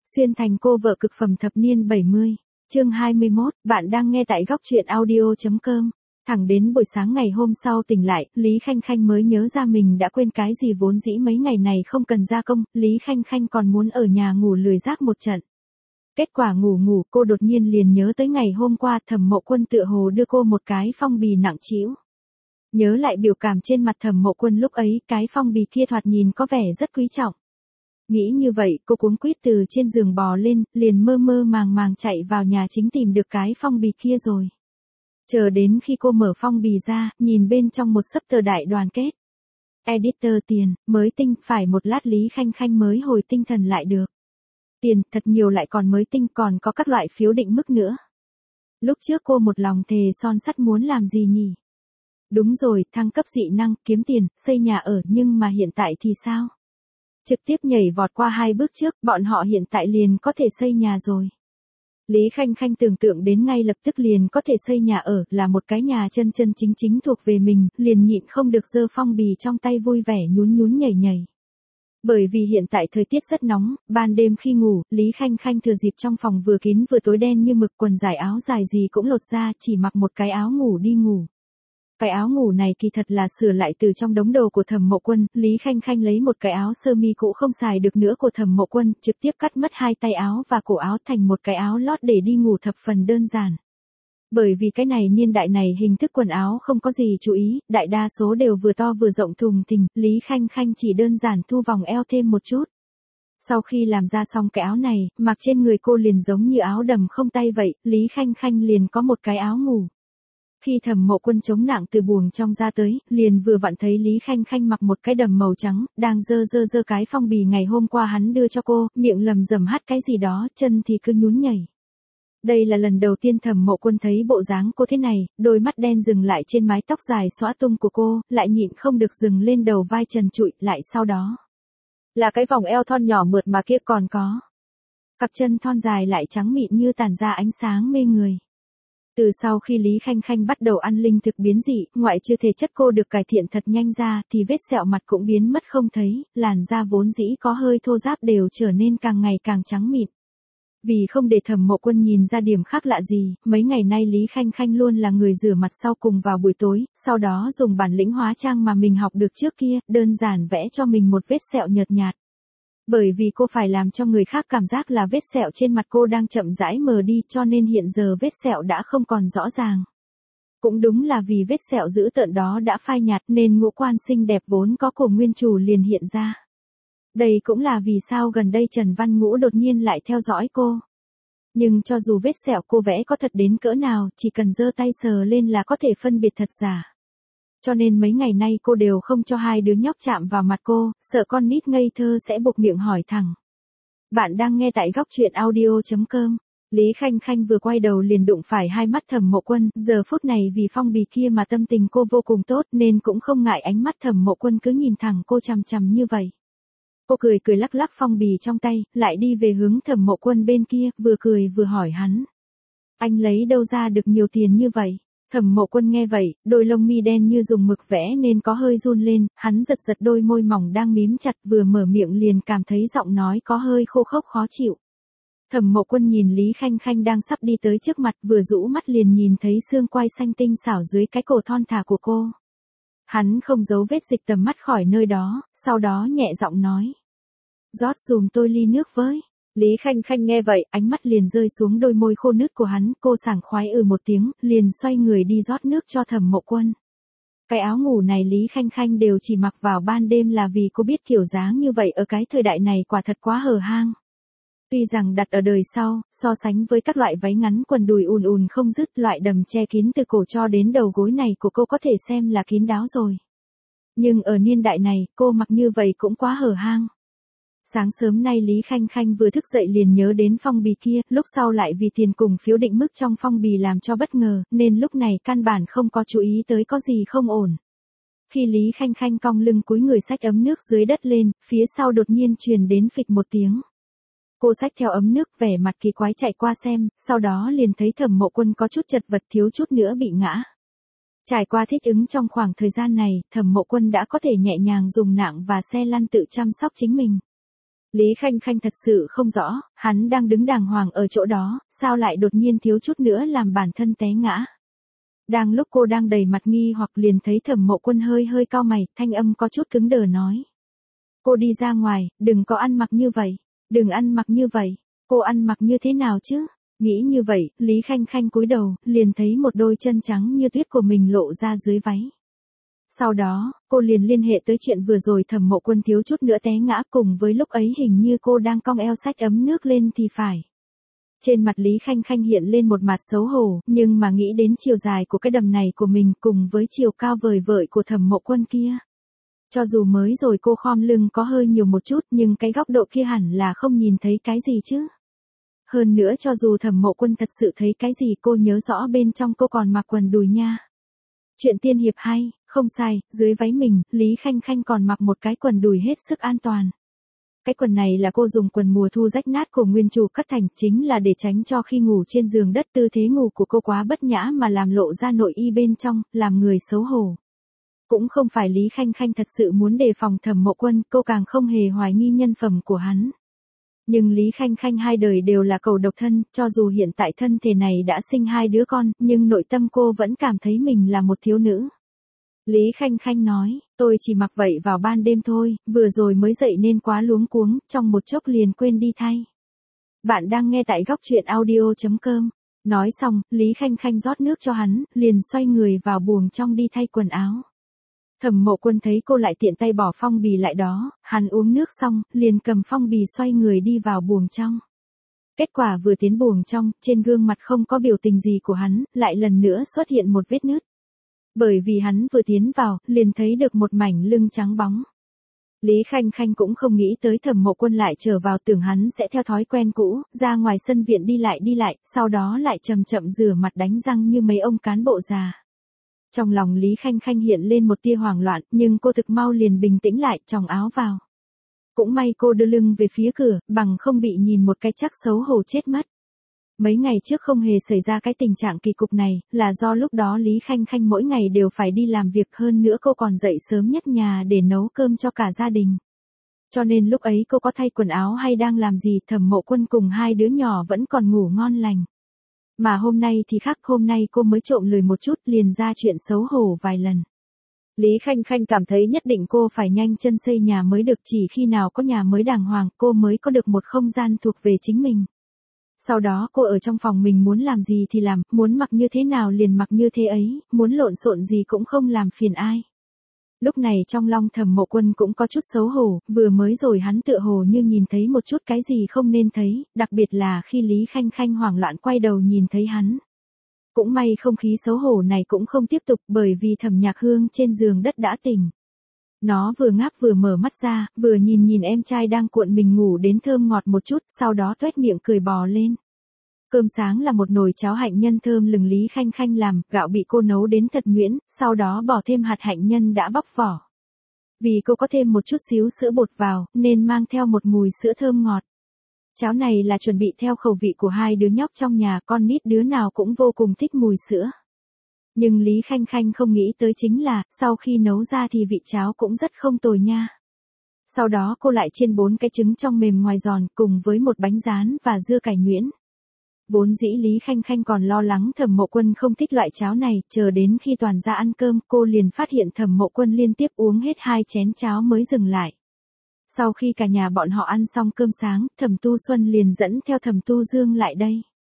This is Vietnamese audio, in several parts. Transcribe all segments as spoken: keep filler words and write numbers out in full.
Xuyên thành cô vợ cực phẩm thập niên bảy mươi. Chương hai mươi mốt, bạn đang nghe tại góc truyện audio chấm com. Thẳng đến buổi sáng ngày hôm sau tỉnh lại, Lý Khanh Khanh mới nhớ ra mình đã quên cái gì vốn dĩ mấy ngày này không cần gia công, Lý Khanh Khanh còn muốn ở nhà ngủ lười rác một trận. Kết quả ngủ ngủ, cô đột nhiên liền nhớ tới ngày hôm qua Thẩm Mộ Quân tựa hồ đưa cô một cái phong bì nặng trĩu. Nhớ lại biểu cảm trên mặt Thẩm Mộ Quân lúc ấy, cái phong bì kia thoạt nhìn có vẻ rất quý trọng. Nghĩ như vậy, cô cuống quýt từ trên giường bò lên, liền mơ mơ màng màng chạy vào nhà chính tìm được cái phong bì kia rồi. Chờ đến khi cô mở phong bì ra, nhìn bên trong một sấp tờ đại đoàn kết. Editor tiền, mới tinh, phải một lát Lý Khanh Khanh mới hồi tinh thần lại được. Tiền, thật nhiều lại còn mới tinh, còn có các loại phiếu định mức nữa. Lúc trước cô một lòng thề son sắt muốn làm gì nhỉ? Đúng rồi, thăng cấp dị năng, kiếm tiền, xây nhà ở, nhưng mà hiện tại thì sao? Trực tiếp nhảy vọt qua hai bước trước, bọn họ hiện tại liền có thể xây nhà rồi. Lý Khanh Khanh tưởng tượng đến ngay lập tức liền có thể xây nhà ở, là một cái nhà chân chân chính chính thuộc về mình, liền nhịn không được giơ phong bì trong tay vui vẻ nhún nhún nhảy nhảy. Bởi vì hiện tại thời tiết rất nóng, ban đêm khi ngủ, Lý Khanh Khanh thừa dịp trong phòng vừa kín vừa tối đen như mực, quần dài áo dài gì cũng lột ra, chỉ mặc một cái áo ngủ đi ngủ. Cái áo ngủ này kỳ thật là sửa lại từ trong đống đồ của Thẩm Mộ Quân, Lý Khanh Khanh lấy một cái áo sơ mi cũ không xài được nữa của Thẩm Mộ Quân, trực tiếp cắt mất hai tay áo và cổ áo thành một cái áo lót để đi ngủ thập phần đơn giản. Bởi vì cái này niên đại này hình thức quần áo không có gì chú ý, đại đa số đều vừa to vừa rộng thùng thình, Lý Khanh Khanh chỉ đơn giản thu vòng eo thêm một chút. Sau khi làm ra xong cái áo này, mặc trên người cô liền giống như áo đầm không tay vậy, Lý Khanh Khanh liền có một cái áo ngủ. Khi Thẩm Mộ Quân chống nặng từ buồng trong ra tới, liền vừa vặn thấy Lý Khanh Khanh mặc một cái đầm màu trắng, đang dơ dơ dơ cái phong bì ngày hôm qua hắn đưa cho cô, miệng lầm rầm hát cái gì đó, chân thì cứ nhún nhảy. Đây là lần đầu tiên Thẩm Mộ Quân thấy bộ dáng cô thế này, đôi mắt đen dừng lại trên mái tóc dài xõa tung của cô, lại nhịn không được dừng lên đầu vai trần trụi, lại sau đó là cái vòng eo thon nhỏ mượt mà kia, còn có cặp chân thon dài lại trắng mịn như tản ra ánh sáng mê người. Từ sau khi Lý Khanh Khanh bắt đầu ăn linh thực biến dị, ngoại trừ thể chất cô được cải thiện thật nhanh ra, thì vết sẹo mặt cũng biến mất không thấy, làn da vốn dĩ có hơi thô ráp đều trở nên càng ngày càng trắng mịn. Vì không để Thẩm Mộ Quân nhìn ra điểm khác lạ gì, mấy ngày nay Lý Khanh Khanh luôn là người rửa mặt sau cùng vào buổi tối, sau đó dùng bản lĩnh hóa trang mà mình học được trước kia, đơn giản vẽ cho mình một vết sẹo nhợt nhạt. Bởi vì cô phải làm cho người khác cảm giác là vết sẹo trên mặt cô đang chậm rãi mờ đi, cho nên hiện giờ vết sẹo đã không còn rõ ràng. Cũng đúng là vì vết sẹo dữ tợn đó đã phai nhạt nên ngũ quan xinh đẹp vốn có của nguyên chủ liền hiện ra. Đây cũng là vì sao gần đây Trần Văn Ngũ đột nhiên lại theo dõi cô. Nhưng cho dù vết sẹo cô vẽ có thật đến cỡ nào, chỉ cần giơ tay sờ lên là có thể phân biệt thật giả. Cho nên mấy ngày nay cô đều không cho hai đứa nhóc chạm vào mặt cô, sợ con nít ngây thơ sẽ buộc miệng hỏi thẳng. Bạn đang nghe tại góc truyện audio chấm com. Lý Khanh Khanh vừa quay đầu liền đụng phải hai mắt Thẩm Mộ Quân, giờ phút này vì phong bì kia mà tâm tình cô vô cùng tốt nên cũng không ngại ánh mắt Thẩm Mộ Quân cứ nhìn thẳng cô chằm chằm như vậy. Cô cười cười lắc lắc phong bì trong tay, lại đi về hướng Thẩm Mộ Quân bên kia, vừa cười vừa hỏi hắn. Anh lấy đâu ra được nhiều tiền như vậy? Thẩm Mộ Quân nghe vậy, đôi lông mi đen như dùng mực vẽ nên có hơi run lên, hắn giật giật đôi môi mỏng đang mím chặt, vừa mở miệng liền cảm thấy giọng nói có hơi khô khốc khó chịu. Thẩm Mộ Quân nhìn Lý Khanh Khanh đang sắp đi tới trước mặt, vừa rũ mắt liền nhìn thấy xương quai xanh tinh xảo dưới cái cổ thon thả của cô. Hắn không giấu vết dịch tầm mắt khỏi nơi đó, sau đó nhẹ giọng nói. Rót dùm tôi ly nước với. Lý Khanh Khanh nghe vậy, ánh mắt liền rơi xuống đôi môi khô nứt của hắn, cô sảng khoái ừ một tiếng, liền xoay người đi rót nước cho Thẩm Mộ Quân. Cái áo ngủ này Lý Khanh Khanh đều chỉ mặc vào ban đêm là vì cô biết kiểu dáng như vậy ở cái thời đại này quả thật quá hở hang. Tuy rằng đặt ở đời sau, so sánh với các loại váy ngắn quần đùi ùn ùn không dứt, loại đầm che kín từ cổ cho đến đầu gối này của cô có thể xem là kín đáo rồi. Nhưng ở niên đại này, cô mặc như vậy cũng quá hở hang. Sáng sớm nay Lý Khanh Khanh vừa thức dậy liền nhớ đến phong bì kia, lúc sau lại vì tiền cùng phiếu định mức trong phong bì làm cho bất ngờ, nên lúc này căn bản không có chú ý tới có gì không ổn. Khi Lý Khanh Khanh cong lưng cúi người xách ấm nước dưới đất lên, phía sau đột nhiên truyền đến phịch một tiếng. Cô xách theo ấm nước vẻ mặt kỳ quái chạy qua xem, sau đó liền thấy Thẩm Mộ Quân có chút chật vật thiếu chút nữa bị ngã. Trải qua thích ứng trong khoảng thời gian này, Thẩm Mộ Quân đã có thể nhẹ nhàng dùng nạng và xe lăn tự chăm sóc chính mình. Lý Khanh Khanh thật sự không rõ, hắn đang đứng đàng hoàng ở chỗ đó, sao lại đột nhiên thiếu chút nữa làm bản thân té ngã. Đang lúc cô đang đầy mặt nghi hoặc liền thấy Thẩm Mộ Quân hơi hơi cau mày, thanh âm có chút cứng đờ nói. Cô đi ra ngoài, đừng có ăn mặc như vậy, đừng ăn mặc như vậy, cô ăn mặc như thế nào chứ? Nghĩ như vậy, Lý Khanh Khanh cúi đầu, liền thấy một đôi chân trắng như tuyết của mình lộ ra dưới váy. Sau đó, cô liền liên hệ tới chuyện vừa rồi Thẩm Mộ Quân thiếu chút nữa té ngã, cùng với lúc ấy hình như cô đang cong eo xách ấm nước lên thì phải. Trên mặt Lý Khanh Khanh hiện lên một mặt xấu hổ, nhưng mà nghĩ đến chiều dài của cái đầm này của mình cùng với chiều cao vời vợi của Thẩm Mộ Quân kia. Cho dù mới rồi cô khom lưng có hơi nhiều một chút nhưng cái góc độ kia hẳn là không nhìn thấy cái gì chứ. Hơn nữa cho dù Thẩm Mộ Quân thật sự thấy cái gì cô nhớ rõ bên trong cô còn mặc quần đùi nha. Chuyện tiên hiệp hay, không sai, dưới váy mình, Lý Khanh Khanh còn mặc một cái quần đùi hết sức an toàn. Cái quần này là cô dùng quần mùa thu rách nát của nguyên chủ cắt thành, chính là để tránh cho khi ngủ trên giường đất tư thế ngủ của cô quá bất nhã mà làm lộ ra nội y bên trong, làm người xấu hổ. Cũng không phải Lý Khanh Khanh thật sự muốn đề phòng Thẩm Mộ Quân, cô càng không hề hoài nghi nhân phẩm của hắn. Nhưng Lý Khanh Khanh hai đời đều là cầu độc thân, cho dù hiện tại thân thể này đã sinh hai đứa con, nhưng nội tâm cô vẫn cảm thấy mình là một thiếu nữ. Lý Khanh Khanh nói, tôi chỉ mặc vậy vào ban đêm thôi, vừa rồi mới dậy nên quá luống cuống, trong một chốc liền quên đi thay. Bạn đang nghe tại góc truyện audio chấm com. Nói xong, Lý Khanh Khanh rót nước cho hắn, liền xoay người vào buồng trong đi thay quần áo. Thẩm Mộ Quân thấy cô lại tiện tay bỏ phong bì lại đó, hắn uống nước xong, liền cầm phong bì xoay người đi vào buồng trong. Kết quả vừa tiến buồng trong, trên gương mặt không có biểu tình gì của hắn, lại lần nữa xuất hiện một vết nứt. Bởi vì hắn vừa tiến vào, liền thấy được một mảnh lưng trắng bóng. Lý Khanh Khanh cũng không nghĩ tới Thẩm Mộ Quân lại trở vào, tưởng hắn sẽ theo thói quen cũ, ra ngoài sân viện đi lại đi lại, sau đó lại chậm chậm rửa mặt đánh răng như mấy ông cán bộ già. Trong lòng Lý Khanh Khanh hiện lên một tia hoảng loạn, nhưng cô thực mau liền bình tĩnh lại, choàng áo vào. Cũng may cô đưa lưng về phía cửa, bằng không bị nhìn một cái chắc xấu hổ chết mất. Mấy ngày trước không hề xảy ra cái tình trạng kỳ cục này, là do lúc đó Lý Khanh Khanh mỗi ngày đều phải đi làm việc, hơn nữa cô còn dậy sớm nhất nhà để nấu cơm cho cả gia đình. Cho nên lúc ấy cô có thay quần áo hay đang làm gì, Thẩm Mộ Quân cùng hai đứa nhỏ vẫn còn ngủ ngon lành. Mà hôm nay thì khác, hôm nay cô mới trộm lười một chút liền ra chuyện xấu hổ vài lần. Lý Khanh Khanh cảm thấy nhất định cô phải nhanh chân xây nhà mới được, chỉ khi nào có nhà mới đàng hoàng cô mới có được một không gian thuộc về chính mình. Sau đó cô ở trong phòng mình muốn làm gì thì làm, muốn mặc như thế nào liền mặc như thế ấy, muốn lộn xộn gì cũng không làm phiền ai. Lúc này trong lòng Thẩm Mộ Quân cũng có chút xấu hổ, vừa mới rồi hắn tựa hồ như nhìn thấy một chút cái gì không nên thấy, đặc biệt là khi Lý Khanh Khanh hoảng loạn quay đầu nhìn thấy hắn. Cũng may không khí xấu hổ này cũng không tiếp tục, bởi vì Thẩm Nhạc Hương trên giường đất đã tỉnh. Nó vừa ngáp vừa mở mắt ra, vừa nhìn nhìn em trai đang cuộn mình ngủ đến thơm ngọt một chút, sau đó toét miệng cười bò lên. Cơm sáng là một nồi cháo hạnh nhân thơm lừng Lý Khanh Khanh làm, gạo bị cô nấu đến thật nhuyễn, sau đó bỏ thêm hạt hạnh nhân đã bóc vỏ. Vì cô có thêm một chút xíu sữa bột vào, nên mang theo một mùi sữa thơm ngọt. Cháo này là chuẩn bị theo khẩu vị của hai đứa nhóc trong nhà, con nít đứa nào cũng vô cùng thích mùi sữa. Nhưng Lý Khanh Khanh không nghĩ tới chính là, sau khi nấu ra thì vị cháo cũng rất không tồi nha. Sau đó cô lại chiên bốn cái trứng trong mềm ngoài giòn, cùng với một bánh rán và dưa cải nhuyễn. Vốn dĩ Lý Khanh Khanh còn lo lắng Thẩm Mộ Quân không thích loại cháo này, chờ đến khi toàn ra ăn cơm, cô liền phát hiện Thẩm Mộ Quân liên tiếp uống hết hai chén cháo mới dừng lại. Sau khi cả nhà bọn họ ăn xong cơm sáng, Thẩm Tu Xuân liền dẫn theo Thẩm Tu Dương lại đây.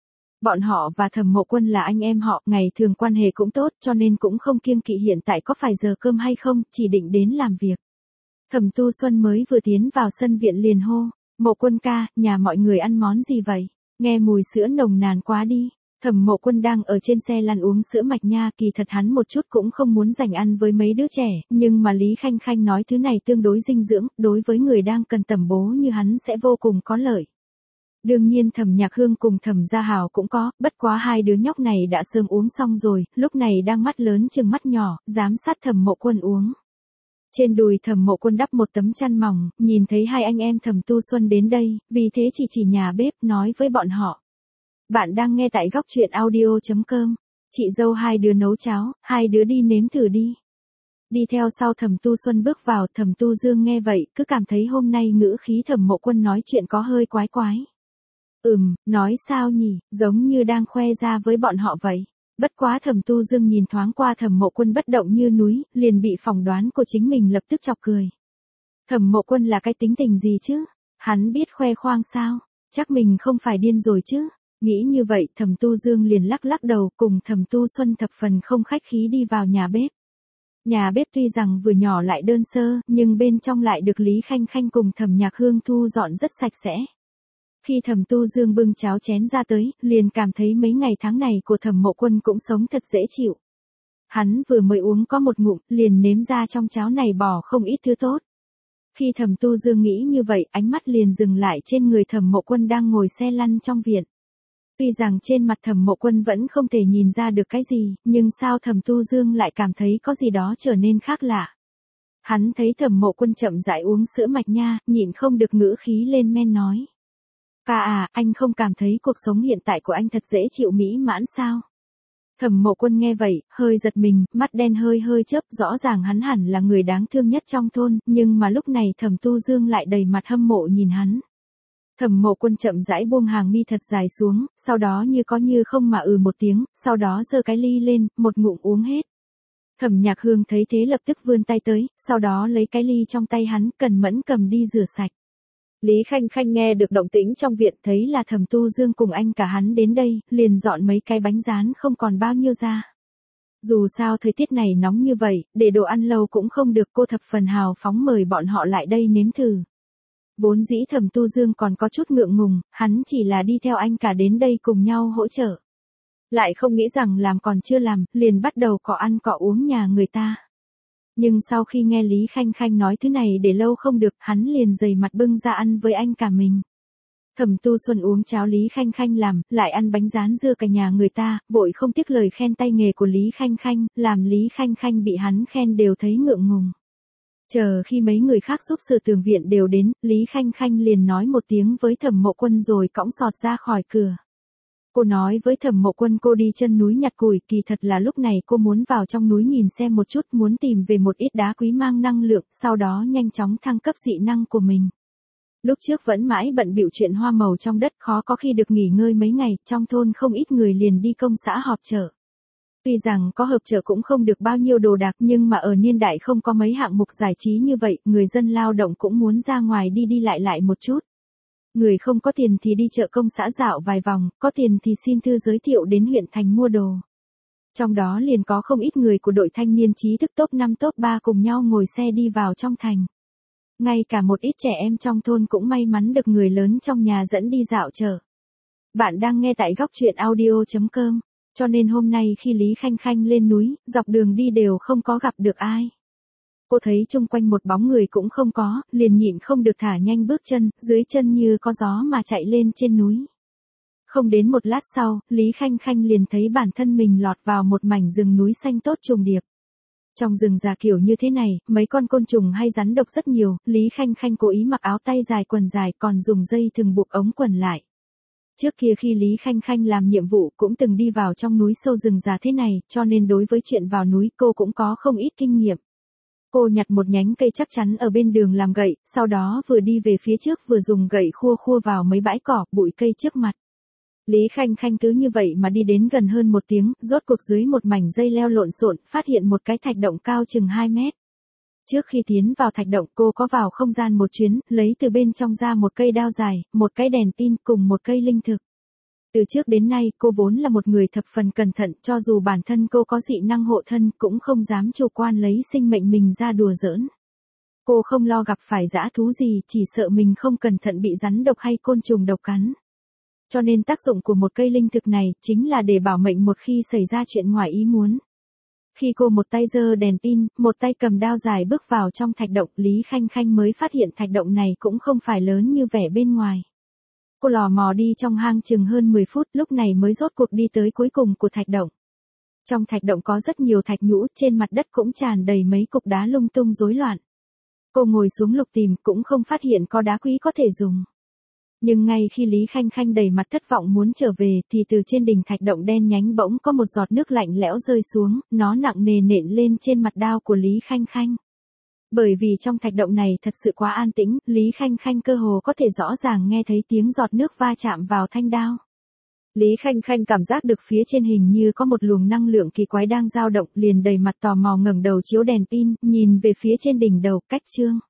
Bọn họ và Thẩm Mộ Quân là anh em họ, ngày thường quan hệ cũng tốt, cho nên cũng không kiêng kỵ hiện tại có phải giờ cơm hay không, chỉ định đến làm việc. Thẩm Tu Xuân mới vừa tiến vào sân viện liền hô, Mộ Quân ca, nhà mọi người ăn món gì vậy? Nghe mùi sữa nồng nàn quá đi. Thẩm Mộ Quân đang ở trên xe lăn uống sữa mạch nha, kỳ thật hắn một chút cũng không muốn dành ăn với mấy đứa trẻ, nhưng mà Lý Khanh Khanh nói thứ này tương đối dinh dưỡng, đối với người đang cần tẩm bổ như hắn sẽ vô cùng có lợi. Đương nhiên Thẩm Nhạc Hương cùng Thẩm Gia Hào cũng có, bất quá hai đứa nhóc này đã sớm uống xong rồi, lúc này đang mắt lớn chừng mắt nhỏ, giám sát Thẩm Mộ Quân uống. Trên đùi Thẩm Mộ Quân đắp một tấm chăn mỏng, nhìn thấy hai anh em Thẩm Tu Xuân đến đây, vì thế chỉ chỉ nhà bếp nói với bọn họ. Bạn đang nghe tại góc truyện audio chấm com. Chị dâu hai đứa nấu cháo, hai đứa đi nếm thử đi. Đi theo sau Thẩm Tu Xuân bước vào, Thẩm Tu Dương nghe vậy, cứ cảm thấy hôm nay ngữ khí Thẩm Mộ Quân nói chuyện có hơi quái quái. Ừm, nói sao nhỉ, giống như đang khoe ra với bọn họ vậy. Bất quá Thẩm Tu Dương nhìn thoáng qua Thẩm Mộ Quân bất động như núi, liền bị phỏng đoán của chính mình lập tức chọc cười. Thẩm Mộ Quân là cái tính tình gì chứ? Hắn biết khoe khoang sao? Chắc mình không phải điên rồi chứ? Nghĩ như vậy, Thẩm Tu Dương liền lắc lắc đầu, cùng Thẩm Tu Xuân thập phần không khách khí đi vào nhà bếp. Nhà bếp tuy rằng vừa nhỏ lại đơn sơ, nhưng bên trong lại được Lý Khanh Khanh cùng Thẩm Nhạc Hương thu dọn rất sạch sẽ. Khi Thẩm Tu Dương bưng cháo chén ra tới, liền cảm thấy mấy ngày tháng này của Thẩm Mộ Quân cũng sống thật dễ chịu. Hắn vừa mới uống có một ngụm, liền nếm ra trong cháo này bỏ không ít thứ tốt. Khi Thẩm Tu Dương nghĩ như vậy, ánh mắt liền dừng lại trên người Thẩm Mộ Quân đang ngồi xe lăn trong viện. Tuy rằng trên mặt Thẩm Mộ Quân vẫn không thể nhìn ra được cái gì, nhưng sao Thẩm Tu Dương lại cảm thấy có gì đó trở nên khác lạ. Hắn thấy Thẩm Mộ Quân chậm rãi uống sữa mạch nha, nhịn không được ngữ khí lên men nói. Ca à, anh không cảm thấy cuộc sống hiện tại của anh thật dễ chịu mỹ mãn sao? Thẩm Mộ Quân nghe vậy, hơi giật mình, mắt đen hơi hơi chớp, rõ ràng hắn hẳn là người đáng thương nhất trong thôn, nhưng mà lúc này Thẩm Tu Dương lại đầy mặt hâm mộ nhìn hắn. Thẩm Mộ Quân chậm rãi buông hàng mi thật dài xuống, sau đó như có như không mà ừ một tiếng, sau đó giơ cái ly lên, một ngụm uống hết. Thẩm Nhạc Hương thấy thế lập tức vươn tay tới, sau đó lấy cái ly trong tay hắn, cẩn mẫn cầm đi rửa sạch. Lý Khanh Khanh nghe được động tĩnh trong viện, thấy là Thẩm Tu Dương cùng anh cả hắn đến đây, liền dọn mấy cái bánh rán không còn bao nhiêu ra. Dù sao thời tiết này nóng như vậy, để đồ ăn lâu cũng không được, cô thập phần hào phóng mời bọn họ lại đây nếm thử. Vốn dĩ Thẩm Tu Dương còn có chút ngượng ngùng, hắn chỉ là đi theo anh cả đến đây cùng nhau hỗ trợ. Lại không nghĩ rằng làm còn chưa làm, liền bắt đầu cọ ăn cọ uống nhà người ta. Nhưng sau khi nghe Lý Khanh Khanh nói thứ này để lâu không được, hắn liền dày mặt bưng ra ăn với anh cả mình. Thẩm Tu Xuân uống cháo Lý Khanh Khanh làm, lại ăn bánh rán dưa cả nhà người ta, vội không tiếc lời khen tay nghề của Lý Khanh Khanh, làm Lý Khanh Khanh bị hắn khen đều thấy ngượng ngùng. Chờ khi mấy người khác giúp sự tường viện đều đến, Lý Khanh Khanh liền nói một tiếng với Thẩm Mộ Quân rồi cõng sọt ra khỏi cửa. Cô nói với Thẩm Mộ Quân cô đi chân núi nhặt củi, kỳ thật là lúc này cô muốn vào trong núi nhìn xem một chút, muốn tìm về một ít đá quý mang năng lượng, sau đó nhanh chóng thăng cấp dị năng của mình. Lúc trước vẫn mãi bận bịu chuyện hoa màu trong đất, khó có khi được nghỉ ngơi mấy ngày, trong thôn không ít người liền đi công xã họp chợ. Tuy rằng có họp chợ cũng không được bao nhiêu đồ đạc, nhưng mà ở niên đại không có mấy hạng mục giải trí như vậy, người dân lao động cũng muốn ra ngoài đi đi lại lại một chút. Người không có tiền thì đi chợ công xã dạo vài vòng, có tiền thì xin thư giới thiệu đến huyện thành mua đồ. Trong đó liền có không ít người của đội thanh niên trí thức top năm top ba cùng nhau ngồi xe đi vào trong thành. Ngay cả một ít trẻ em trong thôn cũng may mắn được người lớn trong nhà dẫn đi dạo chợ. Bạn đang nghe tại góc truyện audio chấm com, cho nên hôm nay khi Lý Khanh Khanh lên núi, dọc đường đi đều không có gặp được ai. Cô thấy chung quanh một bóng người cũng không có, liền nhịn không được thả nhanh bước chân, dưới chân như có gió mà chạy lên trên núi. Không đến một lát sau, Lý Khanh Khanh liền thấy bản thân mình lọt vào một mảnh rừng núi xanh tốt trùng điệp. Trong rừng già kiểu như thế này, mấy con côn trùng hay rắn độc rất nhiều, Lý Khanh Khanh cố ý mặc áo tay dài quần dài còn dùng dây thừng buộc ống quần lại. Trước kia khi Lý Khanh Khanh làm nhiệm vụ cũng từng đi vào trong núi sâu rừng già thế này, cho nên đối với chuyện vào núi cô cũng có không ít kinh nghiệm. Cô nhặt một nhánh cây chắc chắn ở bên đường làm gậy, sau đó vừa đi về phía trước vừa dùng gậy khua khua vào mấy bãi cỏ, bụi cây trước mặt. Lý Khanh Khanh cứ như vậy mà đi đến gần hơn một tiếng, rốt cuộc dưới một mảnh dây leo lộn xộn, phát hiện một cái thạch động cao chừng hai mét. Trước khi tiến vào thạch động cô có vào không gian một chuyến, lấy từ bên trong ra một cây đao dài, một cái đèn pin cùng một cây linh thực. Từ trước đến nay cô vốn là một người thập phần cẩn thận, cho dù bản thân cô có dị năng hộ thân cũng không dám chủ quan lấy sinh mệnh mình ra đùa giỡn. Cô không lo gặp phải dã thú gì, chỉ sợ mình không cẩn thận bị rắn độc hay côn trùng độc cắn. Cho nên tác dụng của một cây linh thực này chính là để bảo mệnh một khi xảy ra chuyện ngoài ý muốn. Khi cô một tay giơ đèn pin, một tay cầm đao dài bước vào trong thạch động, Lý Khanh Khanh mới phát hiện thạch động này cũng không phải lớn như vẻ bên ngoài. Cô lò mò đi trong hang chừng hơn mười phút, lúc này mới rốt cuộc đi tới cuối cùng của thạch động. Trong thạch động có rất nhiều thạch nhũ, trên mặt đất cũng tràn đầy mấy cục đá lung tung rối loạn. Cô ngồi xuống lục tìm cũng không phát hiện có đá quý có thể dùng. Nhưng ngay khi Lý Khanh Khanh đầy mặt thất vọng muốn trở về thì từ trên đỉnh thạch động đen nhánh bỗng có một giọt nước lạnh lẽo rơi xuống, nó nặng nề nện lên trên mặt đao của Lý Khanh Khanh. Bởi vì trong thạch động này thật sự quá an tĩnh, Lý Khanh Khanh cơ hồ có thể rõ ràng nghe thấy tiếng giọt nước va chạm vào thanh đao. Lý Khanh Khanh cảm giác được phía trên hình như có một luồng năng lượng kỳ quái đang dao động, liền đầy mặt tò mò ngẩng đầu chiếu đèn pin, nhìn về phía trên đỉnh đầu, cách Trương